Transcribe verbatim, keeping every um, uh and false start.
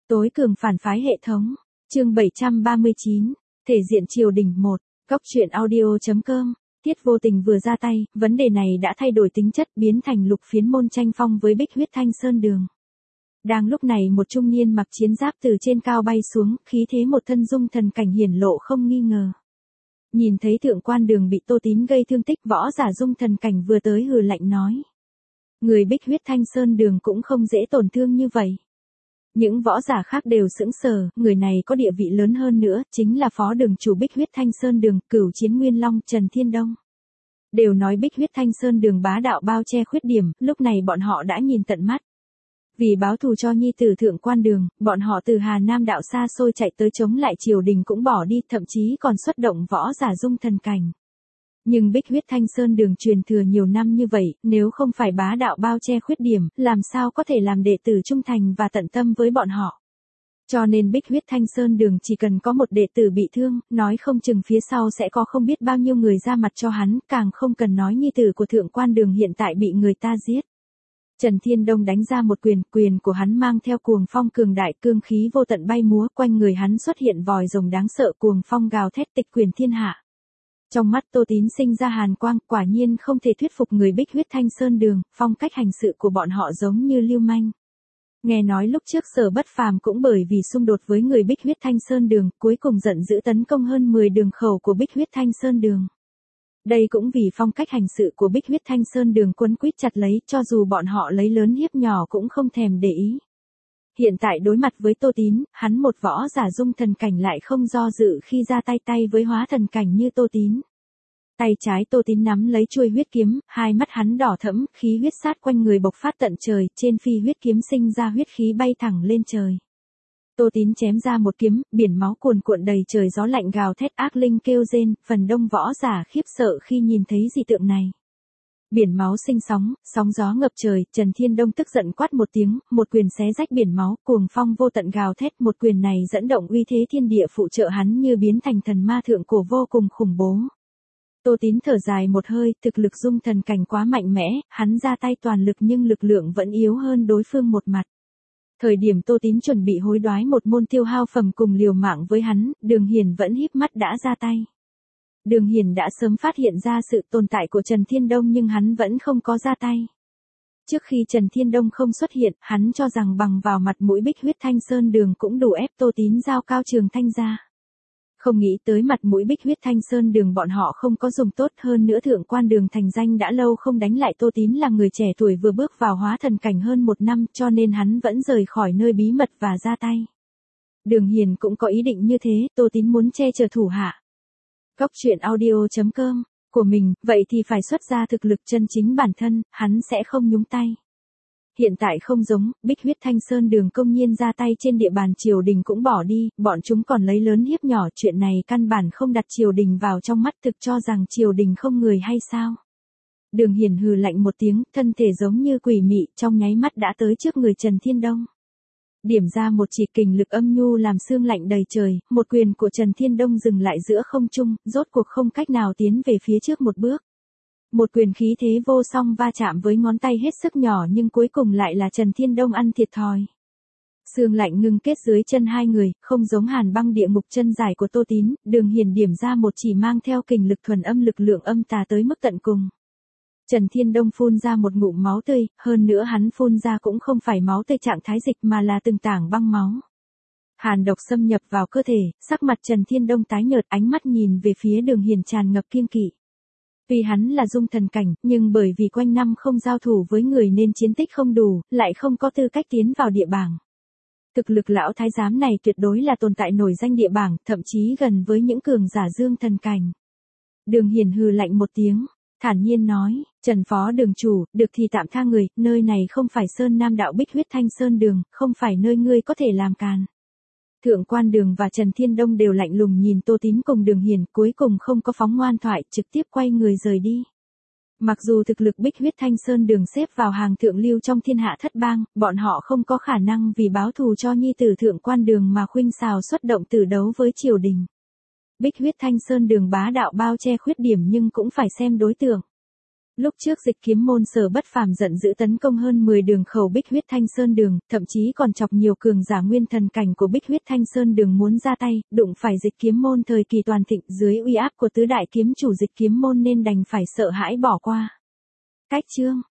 Tối cường phản phái hệ thống. Chương bảy trăm ba mươi chín. Thể diện triều đình một. Góc truyện audio.com. Tiết Vô Tình vừa ra tay, vấn đề này đã thay đổi tính chất, biến thành lục phiến môn tranh phong với Bích Huyết Thanh Sơn Đường. Đang lúc này một trung niên mặc chiến giáp từ trên cao bay xuống, khí thế một thân dung thần cảnh hiển lộ không nghi ngờ. Nhìn thấy Thượng Quan Đường bị Tô Tín gây thương tích, võ giả dung thần cảnh vừa tới hừ lạnh nói: người Bích Huyết Thanh Sơn Đường cũng không dễ tổn thương như vậy. Những võ giả khác đều sững sờ, người này có địa vị lớn hơn nữa, chính là phó đường chủ Bích Huyết Thanh Sơn Đường, Cửu Chiến Nguyên Long Trần Thiên Đông. Đều nói Bích Huyết Thanh Sơn Đường bá đạo bao che khuyết điểm, lúc này bọn họ đã nhìn tận mắt. Vì báo thù cho nhi tử Thượng Quan Đường, bọn họ từ Hà Nam đạo xa xôi chạy tới chống lại triều đình cũng bỏ đi, thậm chí còn xuất động võ giả dung thần cảnh. Nhưng Bích Huyết Thanh Sơn Đường truyền thừa nhiều năm như vậy, nếu không phải bá đạo bao che khuyết điểm, làm sao có thể làm đệ tử trung thành và tận tâm với bọn họ. Cho nên Bích Huyết Thanh Sơn Đường chỉ cần có một đệ tử bị thương, nói không chừng phía sau sẽ có không biết bao nhiêu người ra mặt cho hắn, càng không cần nói nhi tử của Thượng Quan Đường hiện tại bị người ta giết. Trần Thiên Đông đánh ra một quyền, quyền của hắn mang theo cuồng phong cường đại, cương khí vô tận bay múa, quanh người hắn xuất hiện vòi rồng đáng sợ, cuồng phong gào thét tịch quyền thiên hạ. Trong mắt Tô Tín sinh ra hàn quang, quả nhiên không thể thuyết phục người Bích Huyết Thanh Sơn Đường, phong cách hành sự của bọn họ giống như lưu manh. Nghe nói lúc trước Sở Bất Phàm cũng bởi vì xung đột với người Bích Huyết Thanh Sơn Đường, cuối cùng giận dữ tấn công hơn mười đường khẩu của Bích Huyết Thanh Sơn Đường. Đây cũng vì phong cách hành sự của Bích Huyết Thanh Sơn Đường quấn quýt chặt lấy, cho dù bọn họ lấy lớn hiếp nhỏ cũng không thèm để ý. Hiện tại đối mặt với Tô Tín, hắn một võ giả dung thần cảnh lại không do dự khi ra tay tay với hóa thần cảnh như Tô Tín. Tay trái Tô Tín nắm lấy chuôi huyết kiếm, hai mắt hắn đỏ thẫm, khí huyết sát quanh người bộc phát tận trời, trên phi huyết kiếm sinh ra huyết khí bay thẳng lên trời. Tô Tín chém ra một kiếm, biển máu cuồn cuộn đầy trời, gió lạnh gào thét, ác linh kêu rên, phần đông võ giả khiếp sợ khi nhìn thấy dị tượng này. Biển máu sinh sóng, sóng gió ngập trời, Trần Thiên Đông tức giận quát một tiếng, một quyền xé rách biển máu, cuồng phong vô tận gào thét, một quyền này dẫn động uy thế thiên địa phụ trợ hắn như biến thành thần ma thượng cổ vô cùng khủng bố. Tô Tín thở dài một hơi, thực lực dung thần cảnh quá mạnh mẽ, hắn ra tay toàn lực nhưng lực lượng vẫn yếu hơn đối phương một mặt. Thời điểm Tô Tín chuẩn bị hối đoái một môn tiêu hao phẩm cùng liều mạng với hắn, Đường Hiền vẫn híp mắt đã ra tay. Đường Hiền đã sớm phát hiện ra sự tồn tại của Trần Thiên Đông nhưng hắn vẫn không có ra tay. Trước khi Trần Thiên Đông không xuất hiện, hắn cho rằng bằng vào mặt mũi Bích Huyết Thanh Sơn Đường cũng đủ ép Tô Tín giao Cao Trường Thanh ra. Không nghĩ tới mặt mũi Bích Huyết Thanh Sơn Đường bọn họ không có dùng tốt, hơn nữa Thượng Quan Đường thành danh đã lâu không đánh lại, Tô Tín là người trẻ tuổi vừa bước vào hóa thần cảnh hơn một năm, cho nên hắn vẫn rời khỏi nơi bí mật và ra tay. Đường Hiền cũng có ý định như thế, Tô Tín muốn che chở thủ hạ. Góc truyện audio.com của mình, vậy thì phải xuất ra thực lực chân chính bản thân, hắn sẽ không nhúng tay. Hiện tại không giống, Bích Huyết Thanh Sơn Đường công nhiên ra tay trên địa bàn triều đình cũng bỏ đi, bọn chúng còn lấy lớn hiếp nhỏ, chuyện này căn bản không đặt triều đình vào trong mắt, thực cho rằng triều đình không người hay sao. Đường Hiền hừ lạnh một tiếng, thân thể giống như quỷ mị, trong nháy mắt đã tới trước người Trần Thiên Đông. Điểm ra một chỉ kình lực âm nhu làm xương lạnh đầy trời, một quyền của Trần Thiên Đông dừng lại giữa không trung, rốt cuộc không cách nào tiến về phía trước một bước. Một quyền khí thế vô song va chạm với ngón tay hết sức nhỏ nhưng cuối cùng lại là Trần Thiên Đông ăn thiệt thòi. Xương lạnh ngưng kết dưới chân hai người, không giống hàn băng địa ngục chân dài của Tô Tín, Đường Hiền điểm ra một chỉ mang theo kình lực thuần âm, lực lượng âm tà tới mức tận cùng. Trần Thiên Đông phun ra một ngụm máu tươi, hơn nữa hắn phun ra cũng không phải máu tươi trạng thái dịch mà là từng tảng băng máu. Hàn độc xâm nhập vào cơ thể, sắc mặt Trần Thiên Đông tái nhợt, ánh mắt nhìn về phía Đường Hiền tràn ngập kiêng kỵ. Vì hắn là dung thần cảnh, nhưng bởi vì quanh năm không giao thủ với người nên chiến tích không đủ, lại không có tư cách tiến vào địa bảng. Thực lực lão thái giám này tuyệt đối là tồn tại nổi danh địa bảng, thậm chí gần với những cường giả dương thần cảnh. Đường Hiền hừ lạnh một tiếng, thản nhiên nói: Trần Phó Đường chủ, được thì tạm tha người, nơi này không phải Sơn Nam đạo Bích Huyết Thanh Sơn Đường, không phải nơi ngươi có thể làm càn. Thượng Quan Đường và Trần Thiên Đông đều lạnh lùng nhìn Tô Tín cùng Đường Hiền, cuối cùng không có phóng ngoan thoại, trực tiếp quay người rời đi. Mặc dù thực lực Bích Huyết Thanh Sơn Đường xếp vào hàng thượng lưu trong thiên hạ thất bang, bọn họ không có khả năng vì báo thù cho nhi tử Thượng Quan Đường mà khuynh xào xuất động tử đấu với triều đình. Bích Huyết Thanh Sơn Đường bá đạo bao che khuyết điểm nhưng cũng phải xem đối tượng. Lúc trước Dịch Kiếm môn Sở Bất Phàm giận dữ tấn công hơn mười đường khẩu Bích Huyết Thanh Sơn Đường, thậm chí còn chọc nhiều cường giả nguyên thần cảnh của Bích Huyết Thanh Sơn Đường muốn ra tay, đụng phải Dịch Kiếm môn thời kỳ toàn thịnh dưới uy áp của tứ đại kiếm chủ Dịch Kiếm môn nên đành phải sợ hãi bỏ qua. Cách chương